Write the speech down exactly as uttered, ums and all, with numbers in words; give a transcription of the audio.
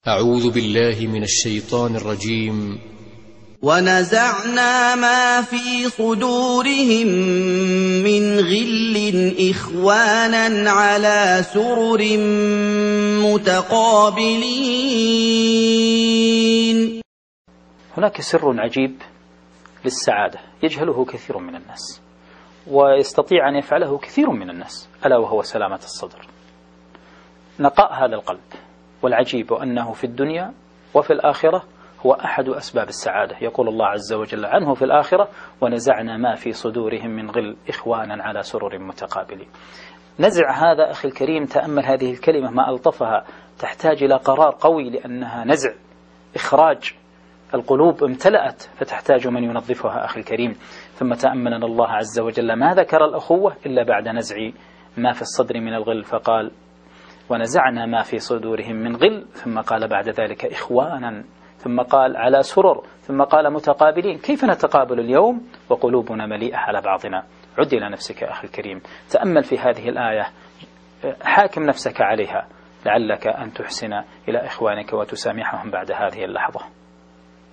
أعوذ بالله من الشيطان الرجيم. ونزعنا ما في صدورهم من غل إخوانا على سرر متقابلين. هناك سر عجيب للسعادة يجهله كثير من الناس ويستطيع أن يفعله كثير من الناس، ألا وهو سلامة الصدر، نقاء هذا القلب. والعجيب أنه في الدنيا وفي الآخرة هو أحد أسباب السعادة. يقول الله عز وجل عنه في الآخرة: ونزعنا ما في صدورهم من غل إخوانا على سرر متقابلين. نزع هذا أخي الكريم، تأمل هذه الكلمة ما ألطفها، تحتاج إلى قرار قوي لأنها نزع، إخراج. القلوب امتلأت فتحتاج من ينظفها أخي الكريم. ثم تأملنا الله عز وجل ما ذكر الأخوة إلا بعد نزع ما في الصدر من الغل، فقال: ونزعنا ما في صدورهم من غل، ثم قال بعد ذلك إخوانا، ثم قال على سرر، ثم قال متقابلين. كيف نتقابل اليوم وقلوبنا مليئة على بعضنا؟ عد إلى نفسك أخي الكريم، تأمل في هذه الآية، حاكم نفسك عليها، لعلك أن تحسن إلى إخوانك وتسامحهم بعد هذه اللحظة.